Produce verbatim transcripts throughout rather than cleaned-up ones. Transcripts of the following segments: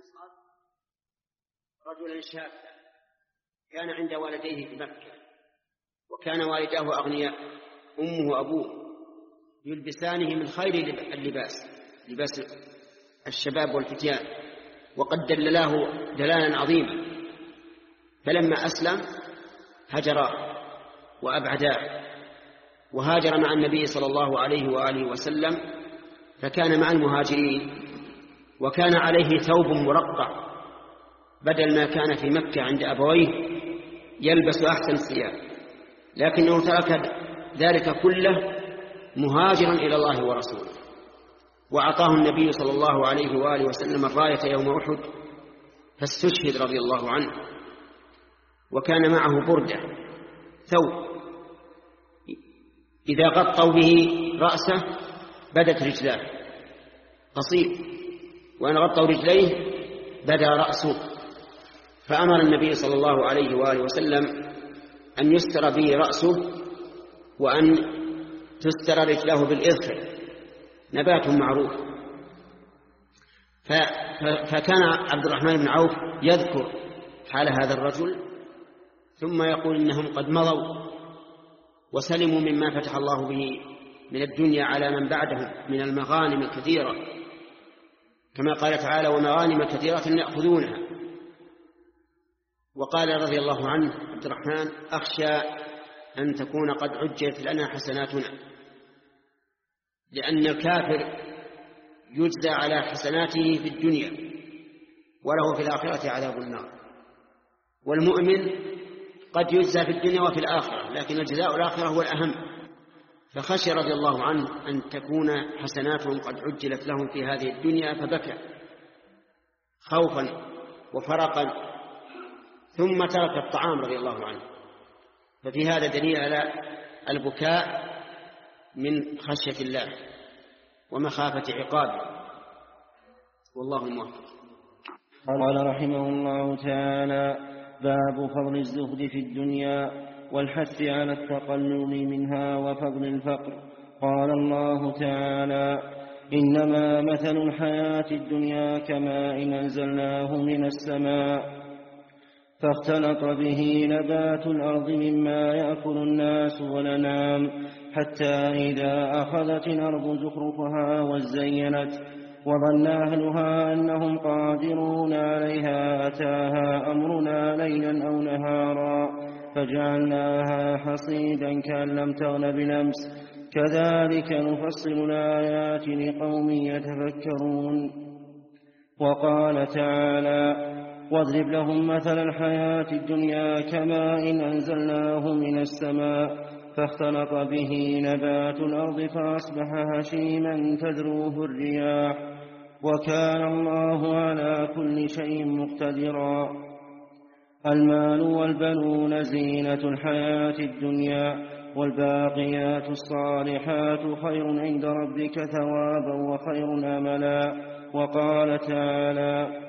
الأصغر رجلا شابا كان عند والديه في مكة، وكان والداه أغنياء، أمه وأبوه يلبسانه من خير اللباس، لباس الشباب والفتيان، وقد دللاه دلالا عظيما. فلما أسلم هجراه وأبعداه، وهاجر مع النبي صلى الله عليه وآله وسلم، فكان مع المهاجرين، وكان عليه ثوب مرقع بدل ما كان في مكة عند أبويه يلبس أحسن الثياب، لكنه ترك ذلك كله مهاجرا إلى الله ورسوله. وأعطاه النبي صلى الله عليه وآله وسلم الراية يوم أحد فاستشهد رضي الله عنه، وكان معه بردة ثوب إذا غطوا به رأسه بدت رجلاه قصير، وإن غطوا رجليه بدا رأسه. فأمر النبي صلى الله عليه وآله وسلم أن يستر به رأسه، وأن تستر رجله بالإذخر، نبات معروف. فكان عبد الرحمن بن عوف يذكر حال هذا الرجل، ثم يقول إنهم قد مضوا وسلموا مما فتح الله به من الدنيا على من بعدهم من المغانم الكثيرة، كما قال تعالى: ومغانم كثيرة يأخذونها. وقال رضي الله عنه عبد الرحمن: أخشى أن تكون قد عجلت لنا حسناتنا، لأن الكافر يجزى على حسناته في الدنيا وله في الآخرة عذاب النار، والمؤمن قد يجزى في الدنيا وفي الآخرة، لكن الجزاء الآخرة هو الأهم. فخشي رضي الله عنه أن تكون حسناتهم قد عجلت لهم في هذه الدنيا، فبكى خوفا وفرقا، ثم ترك الطعام رضي الله عنه. ففي هذا دليل على البكاء من خشية الله ومخافة عقابه، والله الموفق. قال رحمه الله تعالى: باب فضل الزهد في الدنيا والحث على التقلل منها وفضل الفقر. قال الله تعالى: إنما مثل الحياة الدنيا كماء أنزلناه من السماء فاختلط به نبات الأرض مما يأكل الناس والأنعام حتى إذا أخذت الأرض زخرفها وزينت وظن أهلها أنهم قادرون عليها أتاها أمرنا ليلا أو نهارا فجعلناها حصيدا كأن لم تغن بالأمس كذلك نفصل الآيات لقوم يتفكرون. وقال تعالى: واضرب لهم مثل الحياة الدنيا كماء أنزلناه من السماء فاختلط به نبات الأرض فأصبح هشيما تذروه الرياح وكان الله على كل شيء مقتدرا. المال والبنون زينة الحياة الدنيا والباقيات الصالحات خير عند ربك ثوابا وخير أملا. وقال تعالى: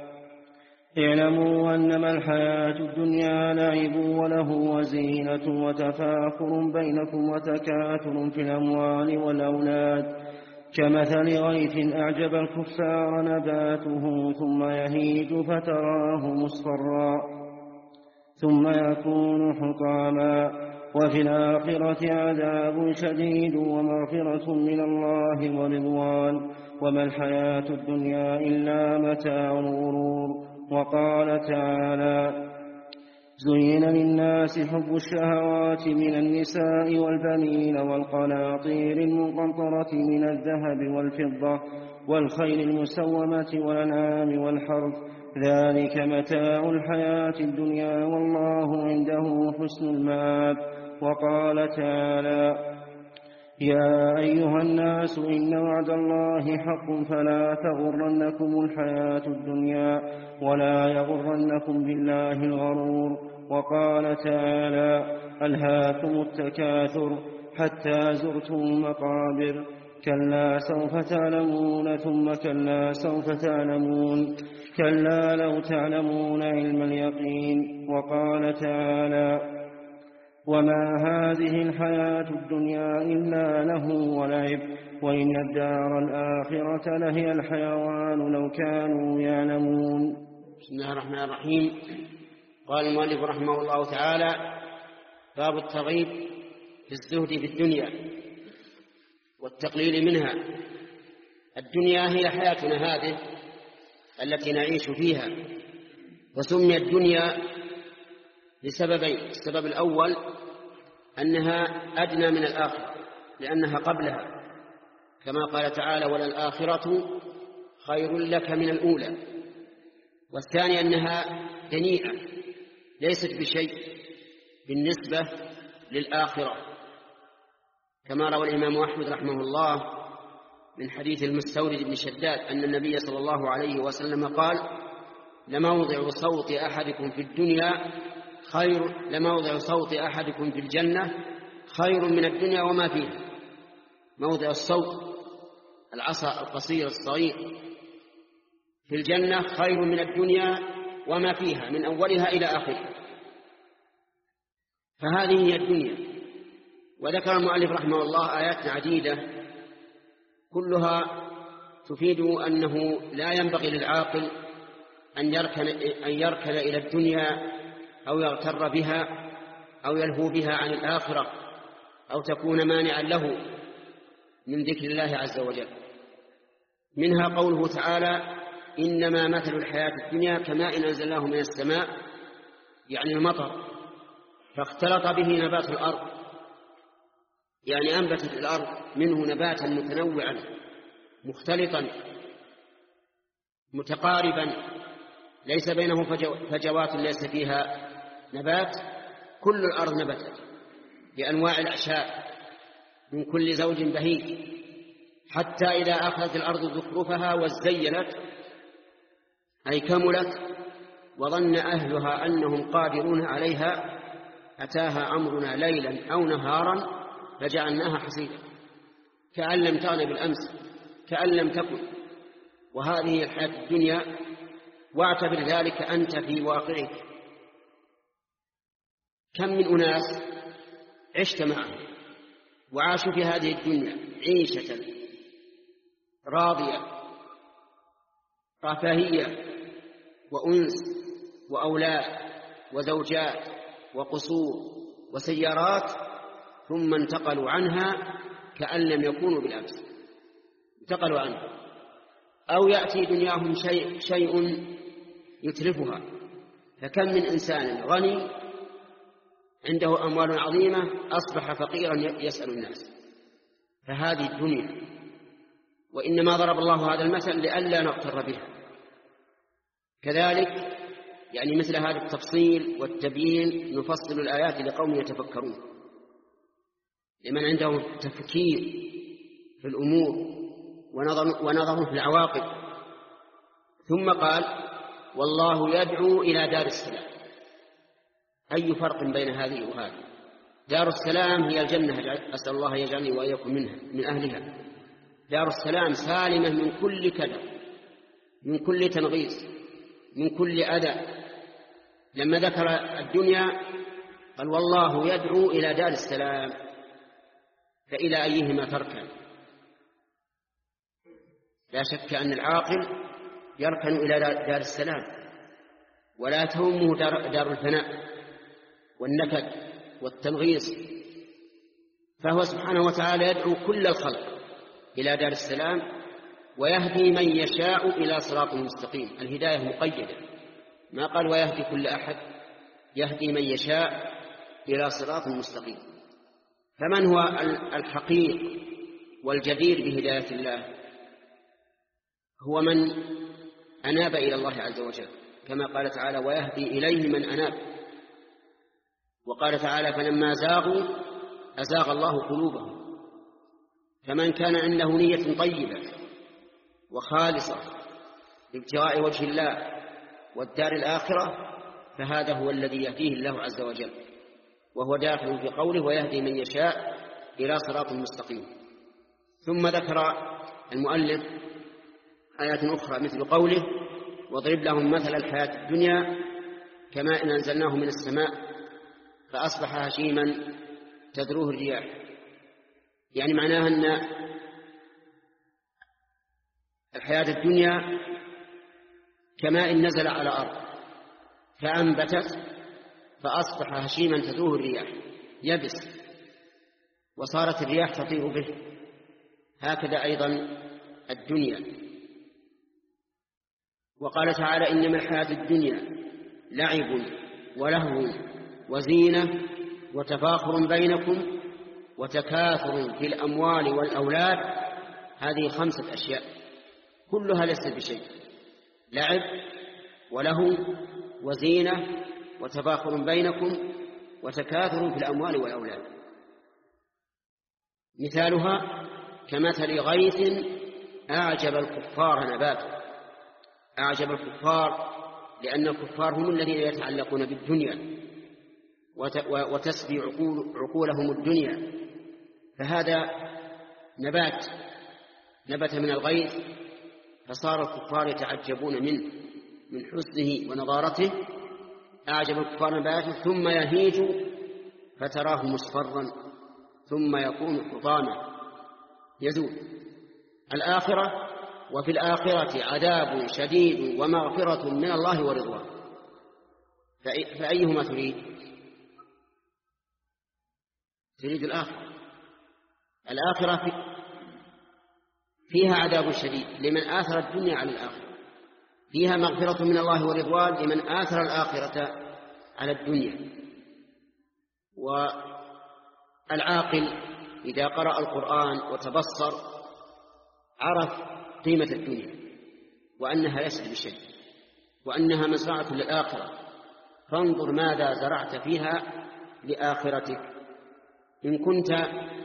اعلموا أنما الحياة الدنيا لعب وله وزينة وتفاخر بينكم وتكاثر في الأموال والأولاد كمثل غيث أعجب الكفار نباته ثم يهيج فتراه مصفرا ثم يكون حطاما وفي الآخرة عذاب شديد ومغفرة من الله ورضوان وما الحياة الدنيا إلا متاع الغرور. وقال تعالى: زين للناس حب الشهوات من النساء والبنين والقناطير المقنطرة من الذهب والفضة والخيل المسومة والأنعام والحرث ذلك متاع الحياة الدنيا والله عنده حسن المآب. وقال تعالى: يا أيها الناس إن وعد الله حق فلا تغرنكم الحياة الدنيا ولا يغرنكم بالله الغرور. وقال تعالى: ألهاكم التكاثر حتى زرتم المقابر كلا سوف تعلمون ثم كلا سوف تعلمون كلا لو تعلمون علم اليقين. وقال تعالى: وما هذه الحياة الدنيا إلا له ولعب وإن الدار الآخرة لهي الحيوان لو كانوا يعلمون. الله الرحمن الرحيم. قال المؤلف رحمه الله تعالى: باب الترغيب في الزهد في الدنيا والتقليل منها. الدنيا هي حياتنا هذه التي نعيش فيها، وسميت الدنيا لسببين: السبب الأول أنها أدنى من الآخرة لأنها قبلها، كما قال تعالى: وللآخرة خير لك من الأولى. والثاني أنها دنيئة ليست بشيء بالنسبة للآخرة، كما روى الإمام أحمد رحمه الله من حديث المستورد بن شداد أن النبي صلى الله عليه وسلم قال: لموضع صوت أحدكم في الدنيا خير لموضع صوت أحدكم في الجنة خير من الدنيا وما فيها. موضع الصوت العصا القصير الصغير في الجنة خير من الدنيا وما فيها من أولها إلى آخرها. فهذه هي الدنيا. وذكر المؤلف رحمه الله آيات عديدة كلها تفيد أنه لا ينبغي للعاقل أن يركن, أن يركن إلى الدنيا أو يغتر بها أو يلهو بها عن الآخرة أو تكون مانعا له من ذكر الله عز وجل. منها قوله تعالى: إنما مثل الحياة الدنيا كماء أنزلناه من السماء، يعني المطر، فاختلط به نبات الأرض، يعني أنبتت الأرض منه نباتا متنوعا مختلطا متقاربا ليس بينه فجوات ليس فيها نبات. كل الأرض نبتت بأنواع الأعشاب من كل زوج بهيج، حتى إذا أخذت الأرض زخرفها وزينت أي كملت وظن أهلها أنهم قادرون عليها أتاها أمرنا ليلا أو نهارا فجعلناها حصيدا كأن لم تغن بالأمس كأن لم تكن. وهذه الحياة الدنيا، واعتبر ذلك أنت في واقعك. كم من أناس عشت معهم وعاشوا في هذه الدنيا عيشة راضية رفاهية وأنس وأولاد وزوجات وقصور وسيارات، ثم انتقلوا عنها كأن لم يكونوا بالأمس، انتقلوا عنها. أو يأتي دنياهم شيء, شيء يترفها. فكم من إنسان غني عنده أموال عظيمة أصبح فقيرا يسأل الناس. فهذه الدنيا، وإنما ضرب الله هذا المثل لئلا نغتر بها. كذلك يعني مثل هذا التفصيل والتبيين نفصل الآيات لقوم يتفكرون، لمن عنده تفكير في الأمور ونظر, ونظر في العواقب. ثم قال: والله يدعو إلى دار السلام. أي فرق بين هذه وهذه؟ دار السلام هي الجنة، أسأل الله يجعلني وإياكم منها من أهلها. دار السلام سالمة من كل كدر، من كل تنغيص، من كل أذى. لما ذكر الدنيا قال: والله يدعو إلى دار السلام، فإلى أيهما تركن؟ لا شك أن العاقل يركن إلى دار السلام، ولا تهمه دار الفناء والنكد والتنغيص. فهو سبحانه وتعالى يدعو كل الخلق إلى دار السلام، ويهدي من يشاء إلى صراط مستقيم. الهداية مقيدة، ما قال ويهدي كل أحد، يهدي من يشاء إلى صراط مستقيم. فمن هو الحقيق والجدير بهداية الله؟ هو من أناب إلى الله عز وجل، كما قال تعالى: ويهدي إليه من أناب. وقال تعالى: فلما زاغوا أزاغ الله قلوبهم. فمن كان عنده نية طيبة وخالصة لابتغاء وجه الله والدار الآخرة فهذا هو الذي يهديه الله عز وجل، وهو داخل في قوله: ويهدي من يشاء إلى صراط مستقيم. ثم ذكر المؤلف آيات أخرى مثل قوله: واضرب لهم مثل الحياة الدنيا كماء أنزلناه من السماء فأصبح هشيما تذروه الرياح. يعني معناها أن الحياة الدنيا كماء نزل على أرض فأنبتت فأصبح هشيما تذوه الرياح يبس، وصارت الرياح تطير به. هكذا أيضا الدنيا. وقال تعالى: إنما الحياة الدنيا لعب ولهو وزينة وتفاخر بينكم وتكاثر في الأموال والأولاد. هذه خمسة أشياء كلها ليست بشيء: لعب ولهو وزينة وتفاخر بينكم وتكاثر في الأموال والأولاد. مثالها كمثل غيث أعجب الكفار نباته. أعجب الكفار لأن الكفار هم الذين يتعلقون بالدنيا وتسبي عقول عقولهم الدنيا، فهذا نبات نبت من الغيث فصار الكفار يتعجبون منه من حسنه ونضارته. أعجب الكفار نباته ثم يهيج فتراه مصفرا ثم يكون حطاما يزول. الآخرة: وفي الآخرة عذاب شديد ومغفرة من الله ورضوان. فأيهما تريد؟ تريد الآخرة. الآخرة فيها عذاب شديد لمن آثر الدنيا على الآخرة، فيها مغفرة من الله ورضوان لمن آثر الآخرة على الدنيا. والعاقل إذا قرأ القرآن وتبصر عرف قيمة الدنيا وأنها ليست بشيء وأنها مزرعة للآخرة. فانظر ماذا زرعت فيها لآخرتك. إن كنت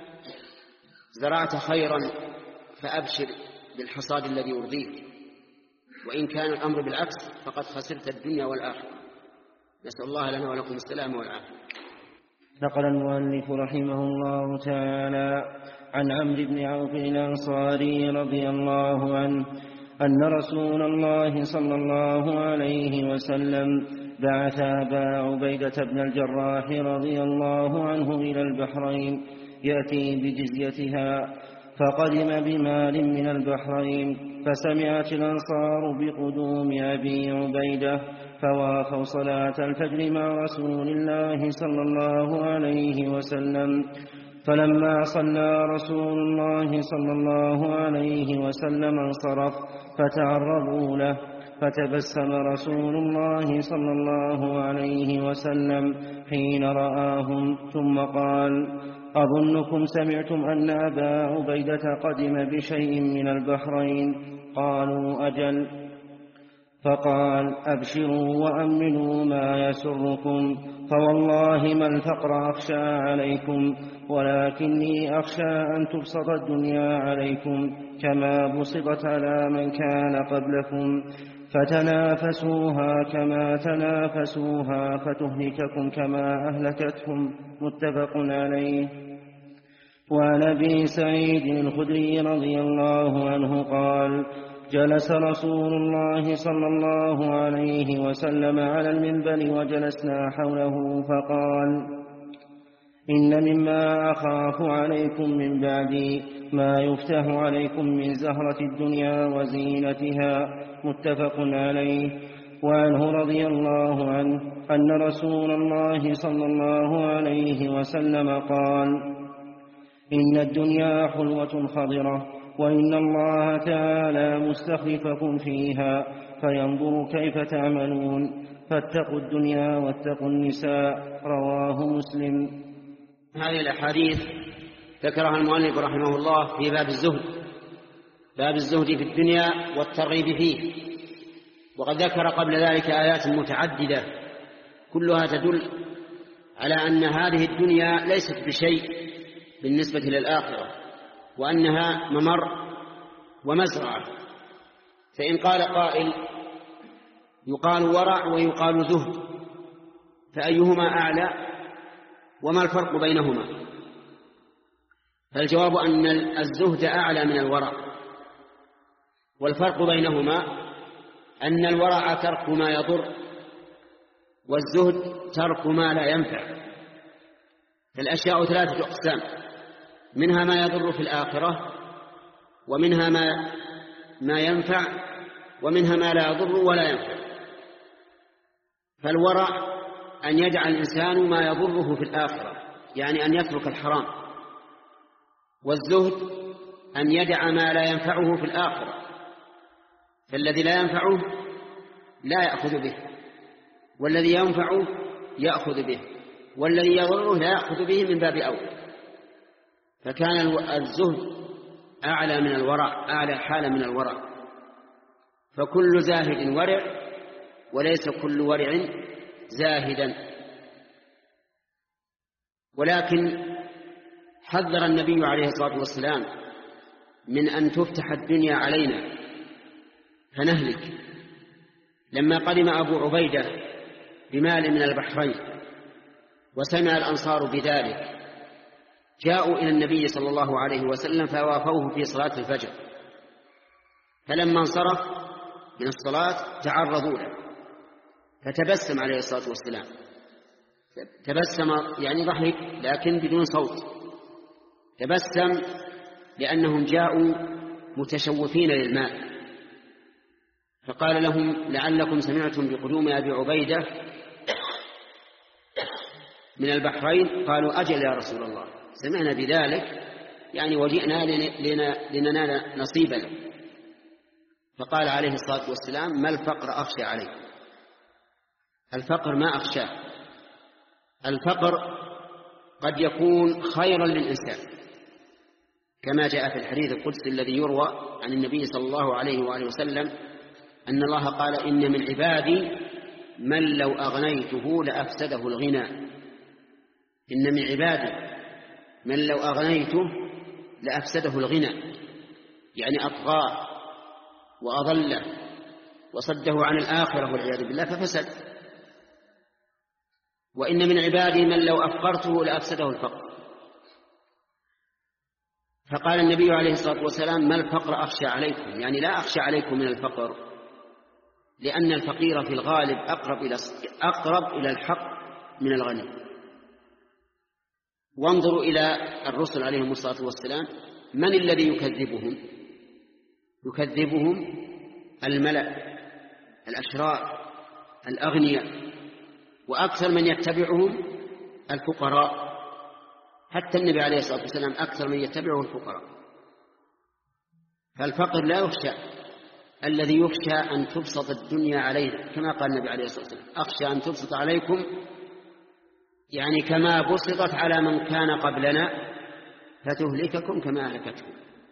زرعت خيرا فأبشر بالحصاد الذي يرضيك، وإن كان الأمر بالعكس فقد خسرت الدنيا والآخرة. نسأل الله لنا ولكم السلام والعافية. نقل المؤلف رحمه الله تعالى عن عمرو بن عوف الأنصاري رضي الله عنه أن رسول الله صلى الله عليه وسلم بعث أبا عبيدة بن الجراح رضي الله عنه إلى البحرين يأتي بجزيتها، فقدم بمال من البحرين، فسمعت الأنصار بقدوم أبي عبيدة فوافوا صلاة الفجر مع رسول الله صلى الله عليه وسلم. فلما صلى رسول الله صلى الله عليه وسلم انصرف فتعرضوا له، فتبسم رسول الله صلى الله عليه وسلم حين رآهم ثم قال: أظنكم سمعتم أن أبا عبيدة قدم بشيء من البحرين؟ قالوا: أجل. فقال: أبشروا وأمنوا ما يسركم، فوالله ما الفقر أخشى عليكم، ولكني أخشى أن تبسط الدنيا عليكم كما بسطت على من كان قبلكم، فتنافسوها كما تنافسوها فتهلككم كما أهلكتهم. متفق عليه. وعن أبي سعيد الخدري رضي الله عنه قال: جلس رسول الله صلى الله عليه وسلم على المنبر وجلسنا حوله فقال: إن مما أخاف عليكم من بعدي ما يفتح عليكم من زهرة الدنيا وزينتها. متفق عليه. وعنه رضي الله عنه أن رسول الله صلى الله عليه وسلم قال: إن الدنيا حلوة خضرة، وإن الله تعالى مستخلفكم فيها فينظر كيف تعملون، فاتقوا الدنيا واتقوا النساء. رواه مسلم. هذه الأحاديث ذكرها المؤلف رحمه الله في باب الزهد، باب الزهد في الدنيا والترغيب فيه. وقد ذكر قبل ذلك آيات متعددة كلها تدل على أن هذه الدنيا ليست بشيء بالنسبة للآخرة، وأنها ممر ومزرعة. فإن قال قائل: يقال ورع ويقال زهد، فأيهما أعلى وما الفرق بينهما؟ فالجواب أن الزهد أعلى من الورع، والفرق بينهما أن الورع ترك ما يضر، والزهد ترك ما لا ينفع. فالأشياء ثلاثة أقسام: منها ما يضر في الآخرة، ومنها ما ما ينفع، ومنها ما لا يضر ولا ينفع. فالورع أن يجعل الإنسان ما يضره في الآخرة، يعني أن يترك الحرام. والزهد أن يدع ما لا ينفعه في الآخرة، فالذي لا ينفعه لا يأخذ به، والذي ينفعه يأخذ به، والذي يضره لا يأخذ به من باب أولى. فكان الزهد أعلى من الورع، أعلى حالة من الورع. فكل زاهد ورع، وليس كل ورع زاهدا. ولكن حذر النبي عليه الصلاة والسلام من أن تفتح الدنيا علينا فنهلك. لما قدم أبو عبيدة بمال من البحرين وسمع الأنصار بذلك، جاءوا إلى النبي صلى الله عليه وسلم فوافوه في صلاة الفجر، فلما انصرف من الصلاة تعرضوا له، فتبسم عليه الصلاة والسلام، تبسم يعني ضحك لكن بدون صوت، تبسم لأنهم جاءوا متشوفين للماء. فقال لهم: لعلكم سمعتم بقدوم أبي عبيدة من البحرين؟ قالوا: أجل يا رسول الله، سمعنا بذلك، يعني وجئنا لننال نصيبنا. فقال عليه الصلاة والسلام: ما الفقر أخشى عليكم؟ الفقر ما أخشاه. الفقر قد يكون خيرا للإنسان، كما جاء في الحديث القدسي الذي يروى عن النبي صلى الله عليه وآله وسلم أن الله قال: إن من عبادي من لو أغنيته لأفسده الغنى. إن من عبادي من لو أغنيته لأفسده الغنى، يعني أطغاه وأضله وصده عن الآخرة والعياذ بالله ففسد. وإن من عبادي من لو أفقرته لأفسده الفقر. فقال النبي عليه الصلاة والسلام: ما الفقر أخشى عليكم؟ يعني لا أخشى عليكم من الفقر، لأن الفقير في الغالب أقرب إلى أقرب إلى الحق من الغني. وانظروا إلى الرسل عليهم الصلاة والسلام، من الذي يكذبهم؟ يكذبهم الملأ الأشرار الأغنياء، وأكثر من يتبعهم الفقراء. حتى النبي عليه الصلاة والسلام أكثر من يتبعه الفقراء. فالفقر لا يخشى، الذي يخشى أن تبسط الدنيا علينا، كما قال النبي عليه الصلاة والسلام: أخشى أن تبسط عليكم، يعني كما بسطت على من كان قبلنا، فتهلككم كما أهلكتهم.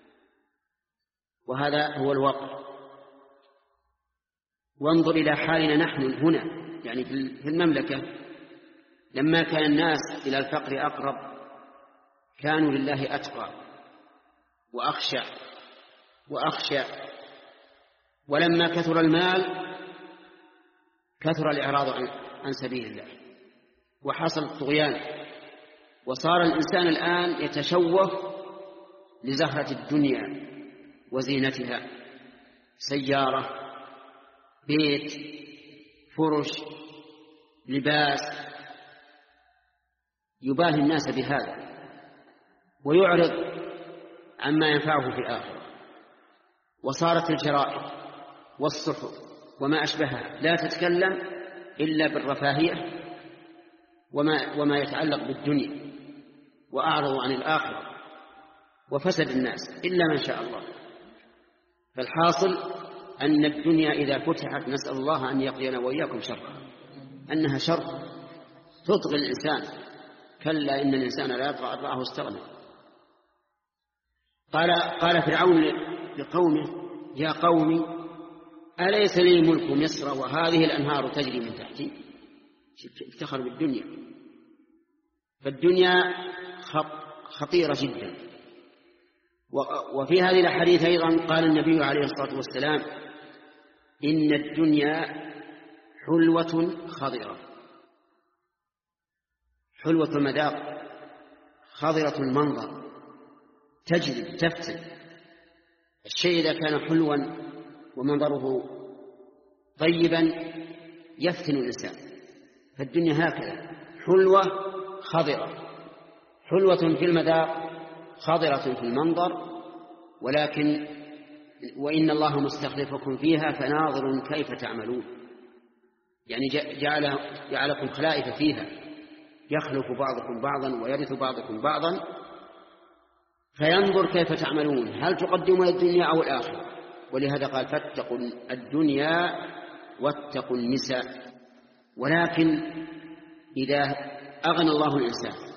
وهذا هو الواقع. وانظر إلى حالنا نحن هنا، يعني في المملكة، لما كان الناس إلى الفقر أقرب كانوا لله أتقى وأخشى وأخشى، ولما كثر المال كثر الإعراض عن سبيل الله وحصل الطغيان، وصار الإنسان الآن يتشوف لزهرة الدنيا وزينتها، سيارة، بيت، فرش، لباس، يباهي الناس بهذا ويعرض عما ينفعه في الآخرة. وصارت الجرائد والصحف وما أشبهها لا تتكلم إلا بالرفاهية وما, وما يتعلق بالدنيا، وأعرضوا عن الآخرة، وفسد الناس إلا من شاء الله. فالحاصل أن الدنيا إذا فتحت نسأل الله أن يقينا وإياكم شرها، أنها شر تطغي الإنسان. كلا إن الإنسان لا يطغى أن رآه استغنى. قال, قال فرعون لقومه: يا قوم أليس لي ملك مصر وهذه الأنهار تجري من تحتي؟ افتخر بالدنيا. فالدنيا خطيرة جدا. وفي هذه الحديث أيضا قال النبي عليه الصلاة والسلام: إن الدنيا حلوة خضرة، حلوة المذاق، خضرة المنظر، تجذب تفتن. الشيء إذا كان حلوا ومنظره طيبا يفتن الإنسان. فالدنيا هكذا حلوة خضرة، حلوة في المذاق، خضرة في المنظر، ولكن وإن الله مستخلفكم فيها فناظر كيف تعملون. يعني جعل جعلكم خلائف فيها، يخلف بعضكم بعضا ويرث بعضكم بعضا، فينظر كيف تعملون، هل تقدمون الدنيا أو الآخرة. ولهذا قال فاتقوا الدنيا واتقوا النساء. ولكن إذا أغنى الله الإنسان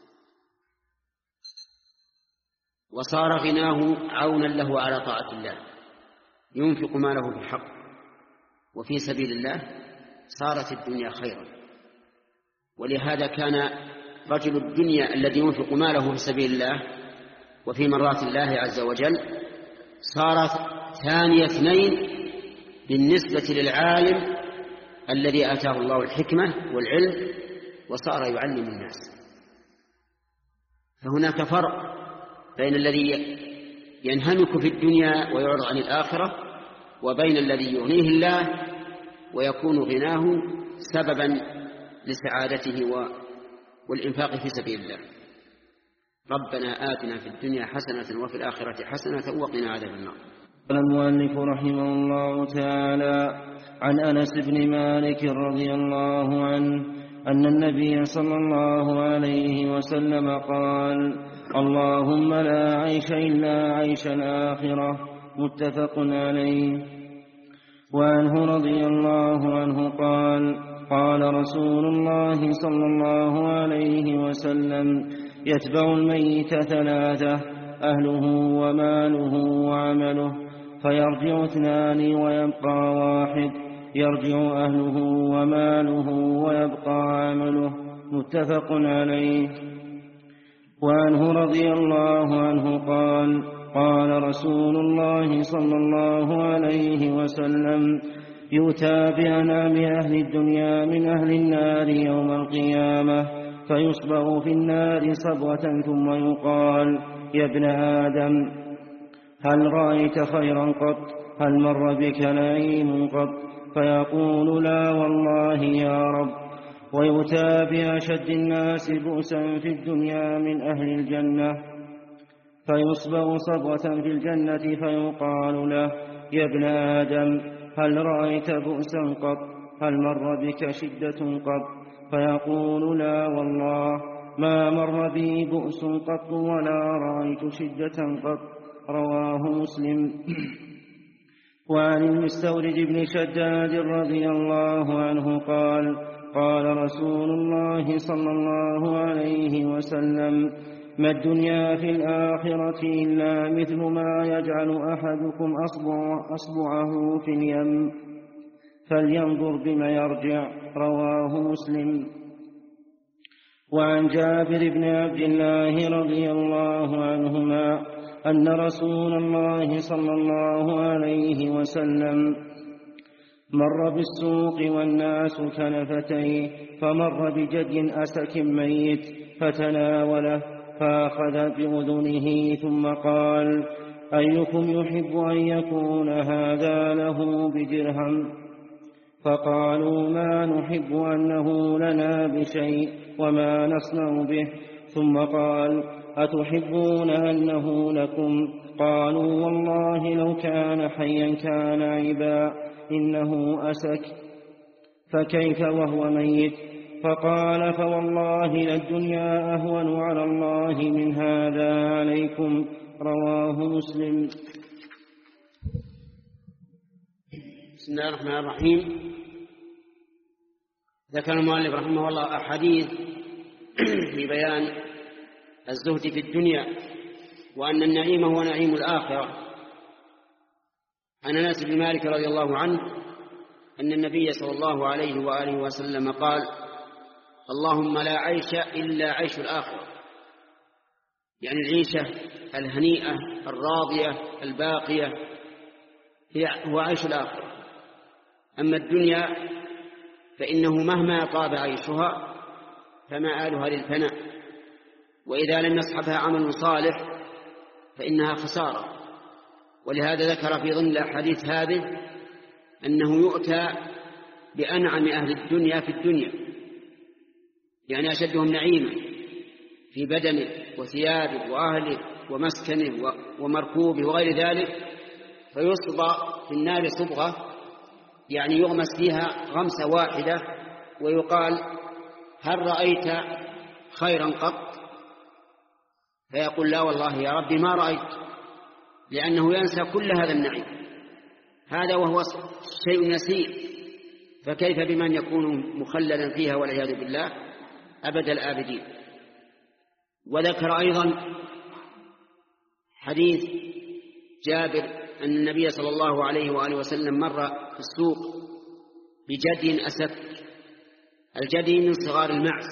وصار غناه عونا له على طاعة الله، ينفق ماله بالحق وفي سبيل الله، صارت الدنيا خيرا. ولهذا كان رجل الدنيا الذي ينفق ماله في سبيل الله وفي مرات الله عز وجل صارت ثاني اثنين بالنسبة للعالم الذي آتاه الله الحكمة والعلم وصار يعلم الناس. فهناك فرق بين الذي ينهمك في الدنيا ويعرض عن الآخرة وبين الذي يغنيه الله ويكون غناه سببا لسعادته والإنفاق في سبيل الله. ربنا آتنا في الدنيا حسنة وفي الآخرة حسنة وقنا عذاب النار. قال المؤلف رحمه الله تعالى عن أنس بن مالك رضي الله عنه أن النبي صلى الله عليه وسلم قال: اللهم لا عيش إلا عيش الآخرة، متفق عليه. وعنه رضي الله عنه قال: قال رسول الله صلى الله عليه وسلم: يتبع الميت ثلاثة: أهله وماله وعمله، فيرجع اثنان ويبقى واحد، يرجع أهله وماله ويبقى عمله، متفق عليه. وعنه رضي الله عنه قال: قال رسول الله صلى الله عليه وسلم: يؤتى بأنعم أهل الدنيا من أهل النار يوم القيامة، فيصبغ في النار صبغة ثم يقال: يا ابن آدم، هل رأيت خيرا قط؟ هل مر بك نعيم قط؟ فيقول: لا والله يا رب. ويؤتى بأشد الناس بؤسا في الدنيا من أهل الجنة، فيصبغ صبغة في الجنة فيقال له: يا ابن آدم، هل رأيت بؤسا قط؟ هل مر بك شدة قط؟ فيقول: لا والله ما مر بي بؤس قط ولا رأيت شدة قط. رواه مسلم. وعن المستورد بن شداد رضي الله عنه قال: قال رسول الله صلى الله عليه وسلم: ما الدنيا في الآخرة إلا مثل ما يجعل أحدكم أصبع أصبعه في اليم، فلينظر بما يرجع. رواه مسلم. وعن جابر بن عبد الله رضي الله عنهما أن رسول الله صلى الله عليه وسلم مر بالسوق والناس كنفتين، فمر بجدي أسك ميت فتناوله فأخذ بأذنه ثم قال: أيكم يحب أن يكون هذا له بدرهم؟ فقالوا: ما نحب أنه لنا بشيء وما نصنع به. ثم قال: أتحبون أنه لكم؟ قالوا: والله لو كان حيا كان عيبا، إنه أسك، فكيف وهو ميت؟ فقال: فوالله للدنيا أهون على الله من هذا عليكم. رواه مسلم. بسم الله الرحمن الرحيم. ذكر المؤلف رحمه الله أحاديث في بيان الزهد في الدنيا وأن النعيم هو نعيم الآخرة. عن أنس بن مالك رضي الله عنه أن النبي صلى الله عليه وآله وسلم قال: اللهم لا عيش إلا عيش الآخرة، يعني العيشة الهنيئة الراضية الباقية هو عيش الآخرة. أما الدنيا فإنه مهما طاب عيشها فمآلها للفناء، وإذا لم يصحبها عمل صالح فإنها خسارة. ولهذا ذكر في ضمن الأحاديث هذه أنه يؤتى بأنعم أهل الدنيا في الدنيا، يعني أشدهم نعيما في بدنه وثيابه وأهله ومسكنه ومركوبه وغير ذلك، فيصبغ في النار صبغة يعني يغمس فيها غمسة واحدة ويقال هل رأيت خيرا قط؟ فيقول لا والله يا ربي ما رأيت، لأنه ينسى كل هذا النعيم، هذا وهو شيء يسير، فكيف بمن يكون مخللا فيها والعياذ بالله أبد الآبدين. وذكر أيضا حديث جابر أن النبي صلى الله عليه وآله وسلم مر في السوق بجدي أسك، الجدي من صغار المعز،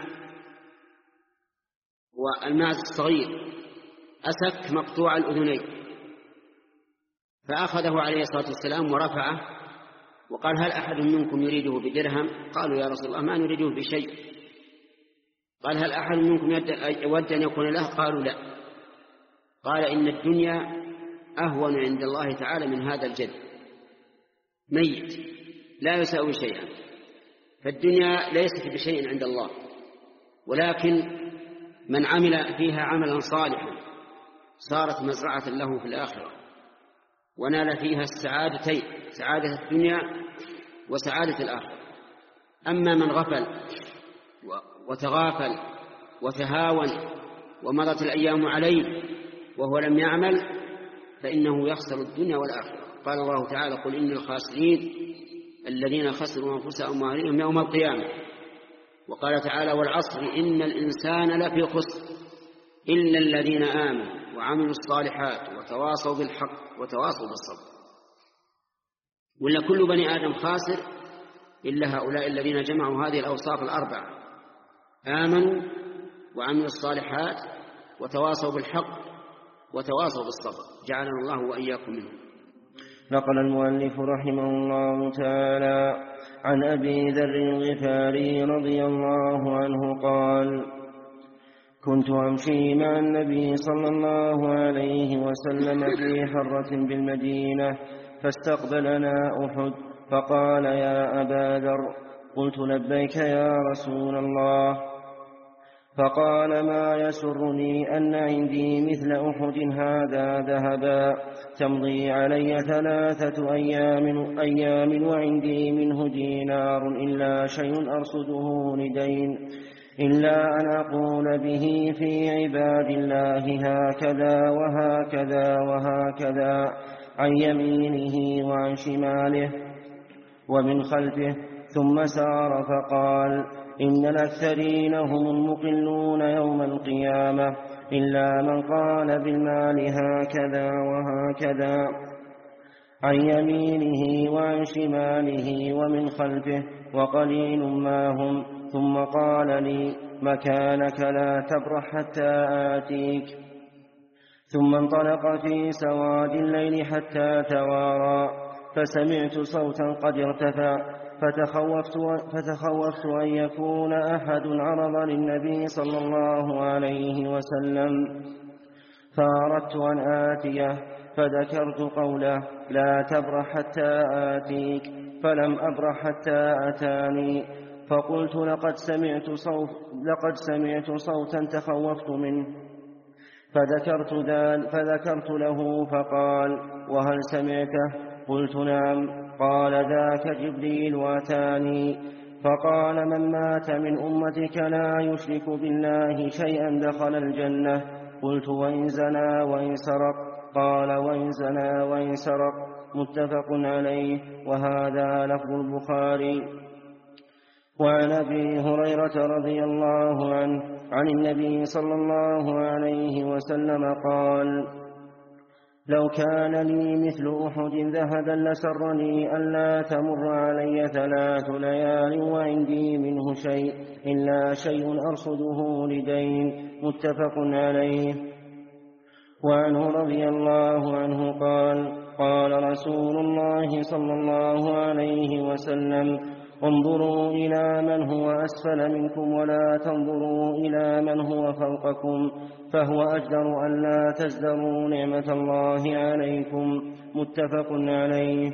والمعز الصغير أسك مقطوع الأذنين، فأخذه عليه الصلاة والسلام ورفعه وقال هل أحد منكم يريده بدرهم؟ قالوا يا رسول الله ما نريده بشيء. قال هل أحد منكم يود أن يكون له؟ قالوا لا. قال إن الدنيا أهون عند الله تعالى من هذا الجد، ميت لا يساوي شيئا، فالدنيا ليست بشيء عند الله، ولكن من عمل فيها عملا صالحا صارت مزرعة له في الآخرة ونال فيها السعادتين، سعادة الدنيا وسعادة الآخرة. أما من غفل وتغافل وتهاون ومضت الأيام عليه وهو لم يعمل فإنه يخسر الدنيا والآخرة. قال الله تعالى قل إن الخاسرين الذين خسروا أنفسهم وأهليهم يوم القيامة. وقال تعالى والعصر إن الإنسان لفي خسر إلا الذين آمنوا وعملوا الصالحات وتواصوا بالحق وتواصوا بالصبر. ولا كل بني آدم خاسر إلا هؤلاء الذين جمعوا هذه الأوصاف الأربعة: آمنوا وعملوا الصالحات وتواصوا بالحق وتواصوا بالصبر. جعلنا الله وإياكم منهم. نقل المؤلف رحمه الله تعالى عن أبي ذر الغفاري رضي الله عنه قال: كنت أمشي مع النبي صلى الله عليه وسلم في حرة بالمدينة فاستقبلنا أحد فقال: يا أبا ذر. قلت: لبيك يا رسول الله. فقال: ما يسرني أن عندي مثل أحد هذا ذهبا تمضي علي ثلاثة أيام, أيام وعندي منه دينار إلا شيء أرصده لدين إلا أن أقول به في عباد الله هكذا وهكذا وهكذا عن يمينه وعن شماله ومن خلفه. ثم سار فقال: إن الأكثرين هم المقلون يوم القيامة إلا من قال بالمال هكذا وهكذا عن يمينه وعن شماله ومن خلفه وقليل ما هم. ثم قال لي: مكانك لا تبرح حتى آتيك. ثم انطلق في سواد الليل حتى توارى فسمعت صوتا قد ارتفع فتخوفت, فتخوفت أن يكون أحد عرض للنبي صلى الله عليه وسلم فأردت أن آتيه فذكرت قوله: لا تبرح حتى آتيك، فلم أبرح حتى أتاني. فقلت: لقد سمعت, صوت لقد سمعت صوتا تخوفت منه. فذكرت, فذكرت له فقال: وهل سمعته؟ قلت: نعم. قال: ذاك جبريل أتاني فقال: من مات من أمتك لا يشرك بالله شيئا دخل الجنة. قلت: وإن زنى وإن سرق؟ قال: وإن زنى وإن سرق. متفق عليه، وهذا لفظ البخاري. وعن أبي هريرة رضي الله عنه عن النبي صلى الله عليه وسلم قال: لو كان لي مثل أحد ذهبا لسرني ألا تمر علي ثلاث ليال وعندي منه شيء إلا شيء أرصده لدين. متفق عليه. وعنه رضي الله عنه قال: قال رسول الله صلى الله عليه وسلم: انظروا إلى من هو أسفل منكم ولا تنظروا إلى من هو فوقكم فهو أجدر أن لا تزدروا نعمة الله عليكم. متفق عليه.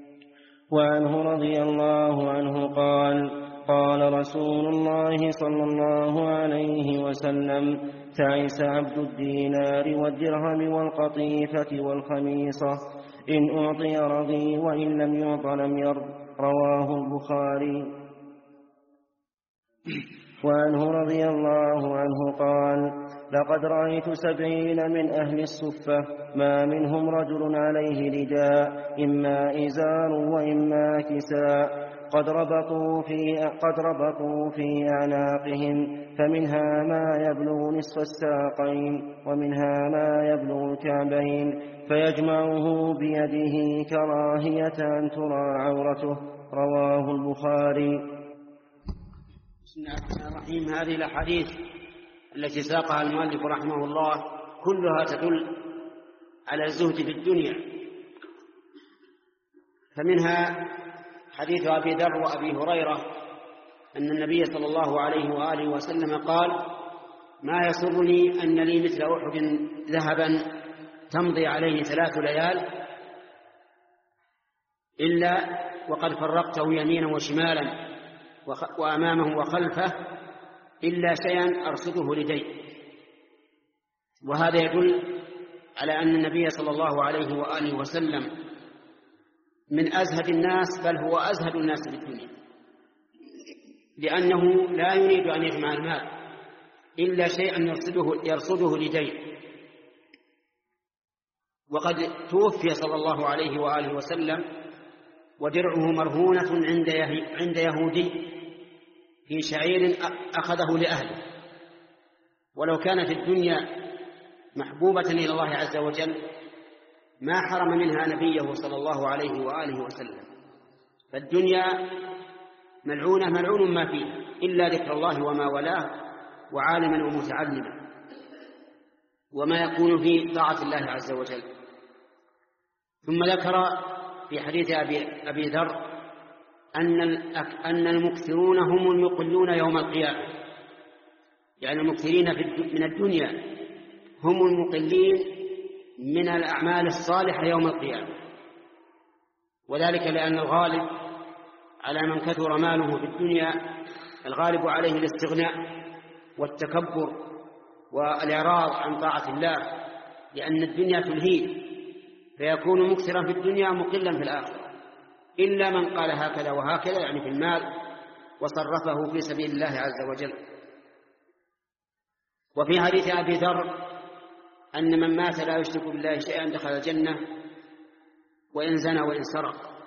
وعنه رضي الله عنه قال: قال رسول الله صلى الله عليه وسلم: تعس عبد الدينار والدرهم والقطيفة والخميصة، إن أعطي رضي وإن لم يعط لم يرض. رواه البخاري. وعنه رضي الله عنه قال: لقد رأيت سبعين من أهل الصفة ما منهم رجل عليه رداء إما إزار وإما كساء قد ربطوا في, قد ربطوا في أعناقهم، فمنها ما يبلغ نصف الساقين ومنها ما يبلغ الكعبين، فيجمعه بيده كراهية أن ترى عورته. رواه البخاري. بسم الله الرحمن الرحيم. هذه الأحاديث التي ساقها المؤلف رحمه الله كلها تدل على الزهد في الدنيا، فمنها حديث أبي ذر وأبي هريرة أن النبي صلى الله عليه وآله وسلم قال: ما يسرني أن لي مثل أحد ذهبا تمضي عليه ثلاث ليال إلا وقد فرقته يمينا وشمالا وأمامه وخلفه إلا شيئا أرصده لدي. وهذا يدل على أن النبي صلى الله عليه وآله وسلم من أزهد الناس، بل هو أزهد الناس في الدنيا، لأنه لا يريد أن يجمع المال إلا شيئا يرصده, يرصده لدي. وقد توفي صلى الله عليه وآله وسلم ودرعه مرهونة عند يهودي في شعير أخذه لأهله، ولو كانت الدنيا محبوبة إلى الله عز وجل ما حرم منها نبيه صلى الله عليه وآله وسلم. فالدنيا ملعونة ملعون ما فيه إلا ذكر الله وما ولاه وعالما ومتعلما وما يكون في طاعة الله عز وجل. ثم ذكر في حديث أبي, أبي ذر أن, أن المكثرون هم المقلون يوم القيامة، يعني المكثرين من الدنيا هم المقلين من الأعمال الصالحة يوم القيامة. وذلك لأن الغالب على من كثر ماله في الدنيا الغالب عليه الاستغناء والتكبر والإعراض عن طاعة الله، لأن الدنيا تلهيه، فيكون مكثرا في الدنيا مقلا في الآخرة، إلا من قال هكذا وهكذا يعني في المال وصرفه في سبيل الله عز وجل. وفي حديث أبي ذر أن من مات لا يشرك بالله شيئا دخل الجنة وإن زنى وإن سرق.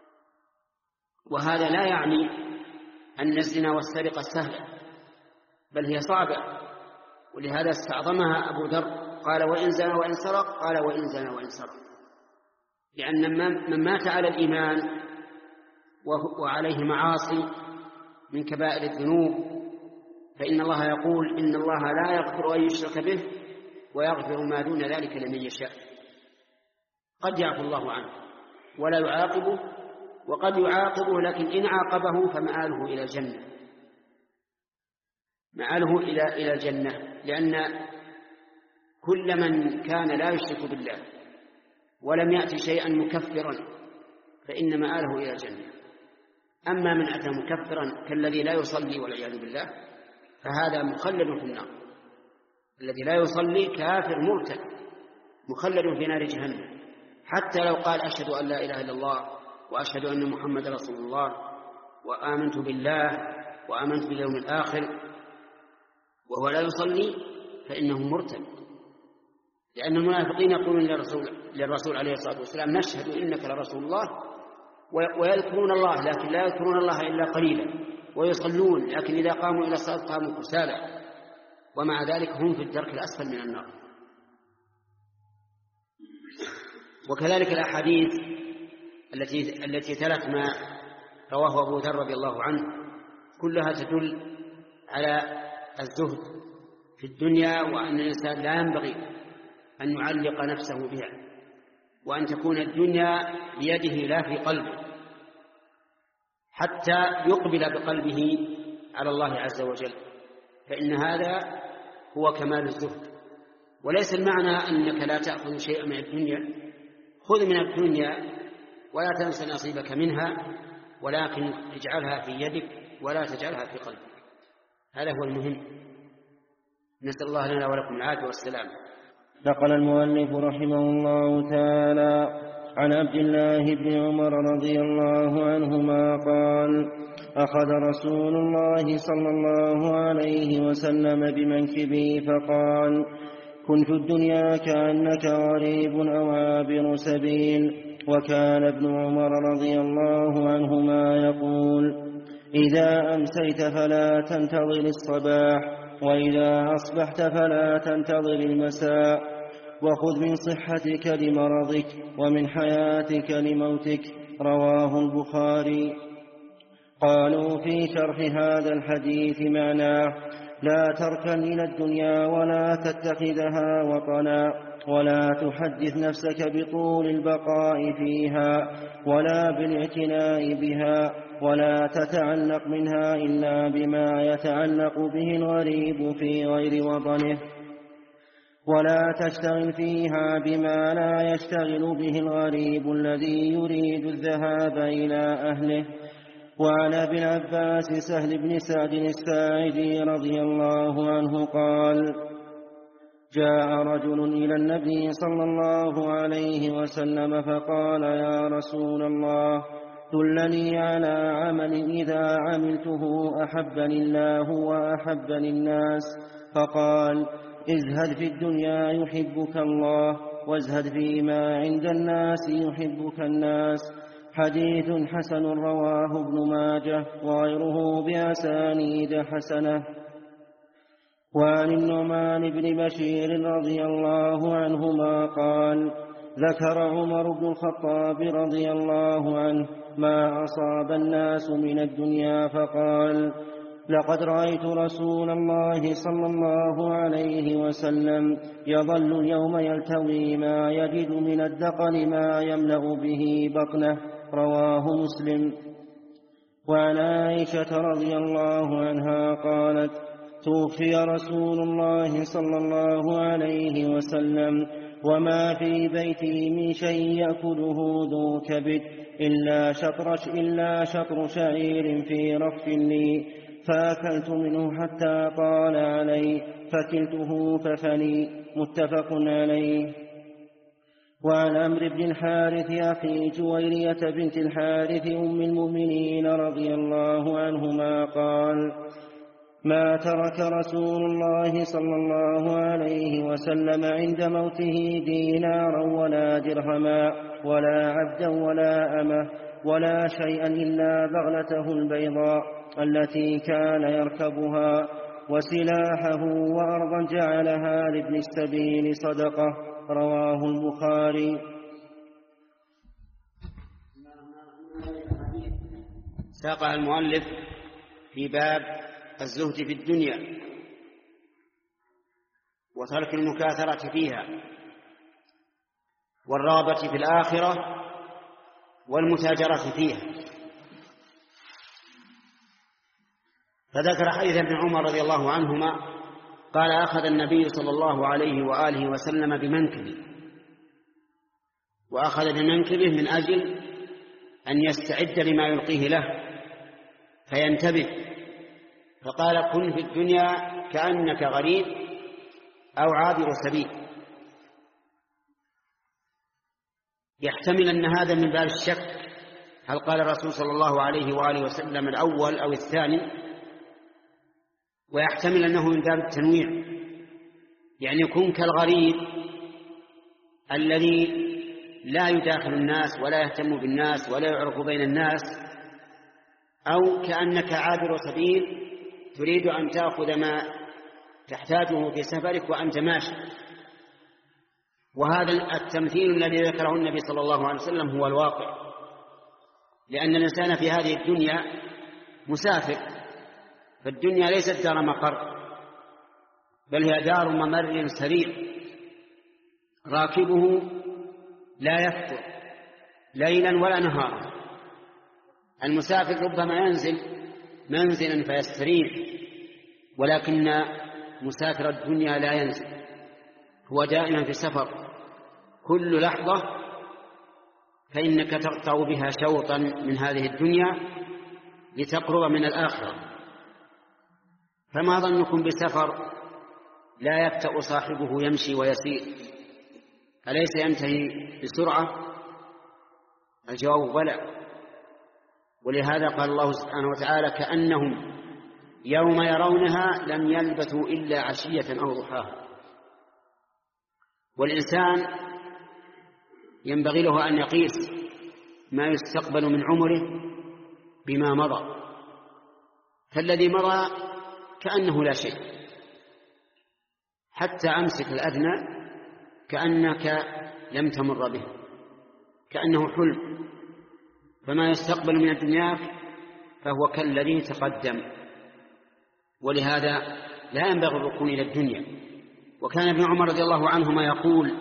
وهذا لا يعني أن الزنا والسرقة سهلة، بل هي صعبة، ولهذا استعظمها أبو ذر قال وإن زنى وإن سرق، قال وإن زنى وإن سرق، لأن من مات على الإيمان وعليه معاصي من كبائر الذنوب فإن الله يقول إن الله لا يغفر أن يشرك به ويغفر ما دون ذلك لمن يشاء. قد يعفو الله عنه ولا يعاقبه، وقد يعاقبه لكن إن عاقبه فمآله إلى الجنة، مآله إلى إلى الجنة، لأن كل من كان لا يشرك بالله ولم يأتي شيئا مكفرا فإن مآله إلى الجنة. أما من أتى مكفرا كالذي لا يصلي والعياذ بالله فهذا مخلد في النار. الذي لا يصلي كافر مرتد مخلد في نار جهنم، حتى لو قال أشهد أن لا إله إلا الله وأشهد أن محمد رسول الله وآمنت بالله وآمنت باليوم الآخر وهو لا يصلي فإنه مرتد، لأن المنافقين يقولون للرسول, للرسول عليه الصلاة والسلام نشهد إنك لرسول الله، ويذكرون الله لكن لا يذكرون الله إلا قليلا، ويصلون لكن إذا قاموا إلى الصلاة قاموا كسالى، ومع ذلك هم في الدرك الأسفل من النار. وكذلك الأحاديث التي التي تلت ما رواه أبو ذر رضي الله عنه كلها تدل على الزهد في الدنيا، وأن الإنسان لا ينبغي أن يعلق نفسه بها، وأن تكون الدنيا بيده لا في قلبه، حتى يقبل بقلبه على الله عز وجل، فإن هذا هو كمال الزهد. وليس المعنى أنك لا تأخذ شيئا من الدنيا، خذ من الدنيا ولا تنس نصيبك منها، ولكن اجعلها في يدك ولا تجعلها في قلبك، هذا هو المهم. نسأل الله لنا ولكم العافية والسلام. نقل المؤلف رحمه الله تعالى عن عبد الله بن عمر رضي الله عنهما قال أخذ رسول الله صلى الله عليه وسلم بمنكبي فقال كن في الدنيا كأنك غريب أو عابر سبيل. وكان ابن عمر رضي الله عنهما يقول إذا أمسيت فلا تنتظر الصباح وإذا أصبحت فلا تنتظر المساء وخذ من صحتك لمرضك ومن حياتك لموتك. رواه البخاري. قالوا في شرح هذا الحديث معناه لا تركن إلى الدنيا ولا تتخذها وطنا ولا تحدث نفسك بطول البقاء فيها ولا بالاعتناء بها ولا تتعلق منها إلا بما يتعلق به الغريب في غير وطنه ولا تشتغل فيها بما لا يشتغل به الغريب الذي يريد الذهاب إلى أهله. وعن ابن عباس سهل بن سعد الساعدي رضي الله عنه قال جاء رجل إلى النبي صلى الله عليه وسلم فقال يا رسول الله دلني على عمل إذا عملته أحبني الله وأحبني الناس. فقال ازهد في الدنيا يحبك الله وازهد فيما عند الناس يحبك الناس. حديث حسن رواه ابن ماجه وغيره بأسانيد حسنة. وعن النعمان بن بشير رضي الله عنهما قال ذكر عمر بن الخطاب رضي الله عنه ما أصاب الناس من الدنيا فقال لقد رأيت رسول الله صلى الله عليه وسلم يظل اليوم يلتوي ما يجد من الدقل ما يملأ به بطنه. رواه مسلم. وعن عائشة رضي الله عنها قالت توفي رسول الله صلى الله عليه وسلم وما في بيتي من شيء يأكله ذو كبد إلا شطر, إلا شطر شعير في رف لي فأكلت منه حتى طال علي فكلته ففني. متفق عليه. وعن عمرو بن الحارث أخي جويرية بنت الحارث أم المؤمنين رضي الله عنهما قال ما ترك رسول الله صلى الله عليه وسلم عند موته دينارا ولا درهما ولا عبدا ولا أمه ولا شيئا إلا بغلته البيضاء التي كان يركبها وسلاحه وأرضا جعلها لابن السبيل صدقة. رواه البخاري. ساقها المؤلف في باب الزهد في الدنيا وترك المكاثرة فيها والرغبة في الآخرة والمتاجرة فيها. فذكر حديث ابن عمر رضي الله عنهما قال أخذ النبي صلى الله عليه وآله وسلم بمنكبه وأخذ بمنكبه من أجل أن يستعد لما يلقيه له فينتبه. فقال كن في الدنيا كأنك غريب أو عابر سبيل. يحتمل أن هذا من باب الشك هل قال الرسول صلى الله عليه وآله وسلم الأول أو الثاني، ويحتمل أنه من باب التنويع يعني كن كالغريب الذي لا يداخل الناس ولا يهتم بالناس ولا يعرف بين الناس، أو كأنك عابر سبيل تريد أن تأخذ ما تحتاجه في سفرك وأنت ماشي. وهذا التمثيل الذي ذكره النبي صلى الله عليه وسلم هو الواقع، لأن الإنسان في هذه الدنيا مسافر، فالدنيا ليست دار مقر بل هي دار ممر سريع راكبه لا يفتر ليلا ولا نهارا. المسافر ربما ينزل منزلا فيستريح، ولكن مسافر الدنيا لا ينزل، هو دائما في سفر، كل لحظة فإنك تقطع بها شوطا من هذه الدنيا لتقرب من الآخرة. فما ظنكم بسفر لا يبتأ صاحبه يمشي ويسير، أليس ينتهي بسرعة؟ الجواب بلى. ولهذا قال الله سبحانه وتعالى كأنهم يوم يرونها لم يلبثوا إلا عشية أو ضحاها. والإنسان ينبغي له أن يقيس ما يستقبل من عمره بما مضى، فالذي مضى كأنه لا شيء، حتى أمسك الأدنى كأنك لم تمر به، كأنه حلم. فما يستقبل من الدنيا فهو كالذي تقدم. ولهذا لا ينبغي الركون إلى الدنيا. وكان ابن عمر رضي الله عنهما يقول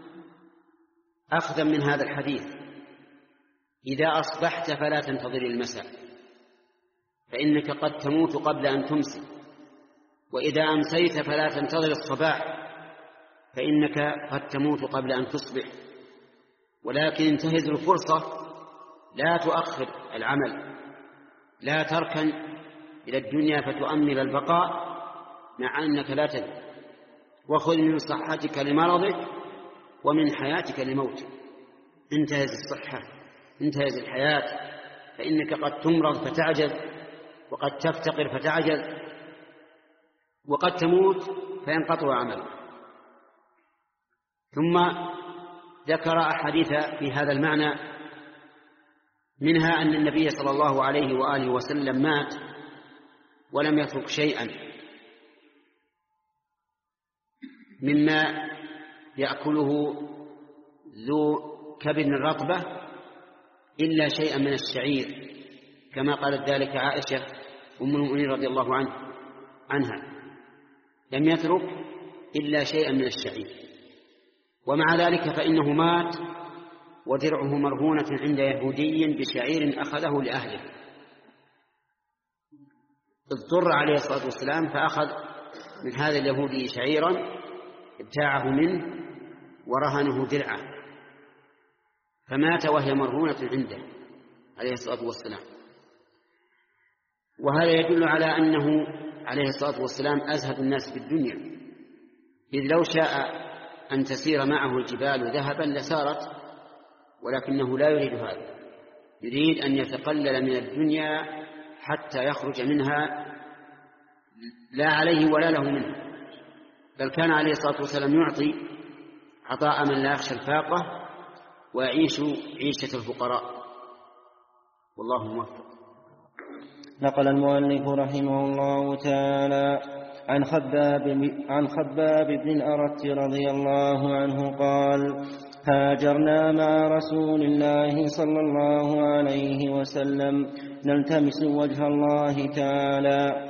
أخذا من هذا الحديث: إذا أصبحت فلا تنتظر المساء فإنك قد تموت قبل أن تمسي، وإذا أمسيت فلا تنتظر الصباح فإنك قد تموت قبل أن تصبح، ولكن انتهز الفرصة، لا تؤخر العمل، لا تركن إلى الدنيا فتؤمل البقاء مع أنك لا تدري، وخذ من صحتك لمرضك ومن حياتك لموتك. انتهز الصحة، انتهز الحياة، فإنك قد تمرض فتعجز، وقد تفتقر فتعجز، وقد تموت فينقطع عملك. ثم ذكر أحاديث في هذا المعنى، منها أن النبي صلى الله عليه وآله وسلم مات ولم يترك شيئا مما يأكله ذو كبد رطبة إلا شيئا من الشعير، كما قالت ذلك عائشة أم المؤمنين رضي الله عنه عنها، لم يترك إلا شيئا من الشعير. ومع ذلك فإنه مات ودرعه مرهونة عند يهودي بشعير أخذه لأهله، اضطر عليه الصلاة والسلام فأخذ من هذا اليهودي شعيرا ابتاعه منه ورهنه درعه، فمات وهي مرهونة عنده عليه الصلاة والسلام. وهذا يدل على أنه عليه الصلاة والسلام أزهد الناس في الدنيا، إذ لو شاء أن تسير معه الجبال ذهبا لسارت، ولكنه لا يريد هذا، يريد أن يتقلل من الدنيا حتى يخرج منها لا عليه ولا له منها. بل كان عليه الصلاة والسلام يعطي عطاء من لا يخشى الفاقة ويعيش عيشة الفقراء، والله موفق. نقل المؤلف رحمه الله تعالى عن خباب عن خباب بن الأرت رضي الله عنه قال: هاجرنا مع رسول الله صلى الله عليه وسلم نلتمس وجه الله تعالى،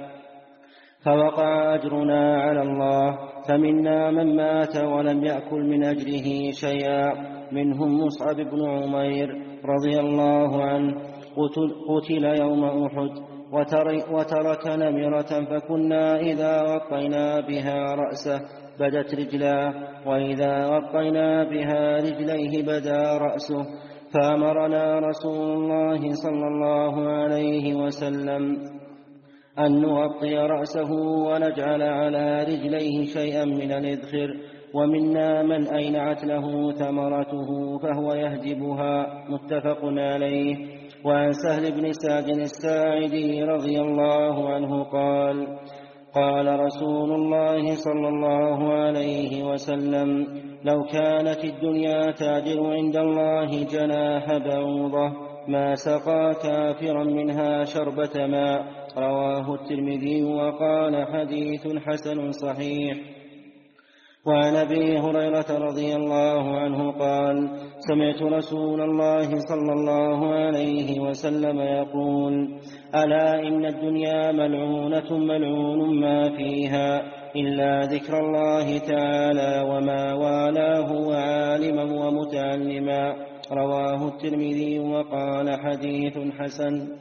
فوقع أجرنا على الله، فمنا من مات ولم يأكل من أجره شيئا، منهم مصعب بن عمير رضي الله عنه قتل يوم أحد وترك نمرة، فكنا إذا غطينا بها رأسه بدت رجلاه، وإذا غطينا بها رجليه بدا رأسه، فأمرنا رسول الله صلى الله عليه وسلم أن نغطي رأسه ونجعل على رجليه شيئا من الإذخر، ومنا من أينعت له ثمرته فهو يهجبها، متفق عليه. وعن سهل بن سعد الساعدي رضي الله عنه قال: قال رسول الله صلى الله عليه وسلم: لو كانت الدنيا تاجر عند الله جناح بعوضة ما سقى كافرا منها شربة ماء، رواه الترمذي وقال حديث حسن صحيح. وعن أبي هريرة رضي الله عنه قال: سمعت رسول الله صلى الله عليه وسلم يقول: ألا إن الدنيا ملعونة ملعون ما فيها إلا ذكر الله تعالى وما والاه وعالما ومتعلما، رواه الترمذي وقال حديث حسن.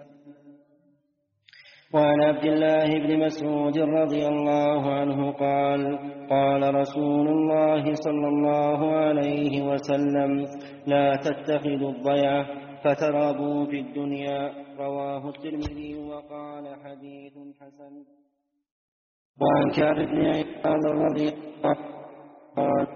وعن عبد الله بن مسعود رضي الله عنه قال: قال رسول الله صلى الله عليه وسلم: لا تتخذوا الضيعة فترابوا في الدنيا، رواه الترمذي وقال حديث حسن. وعن كعب بن عياض رضي الله عنه قال: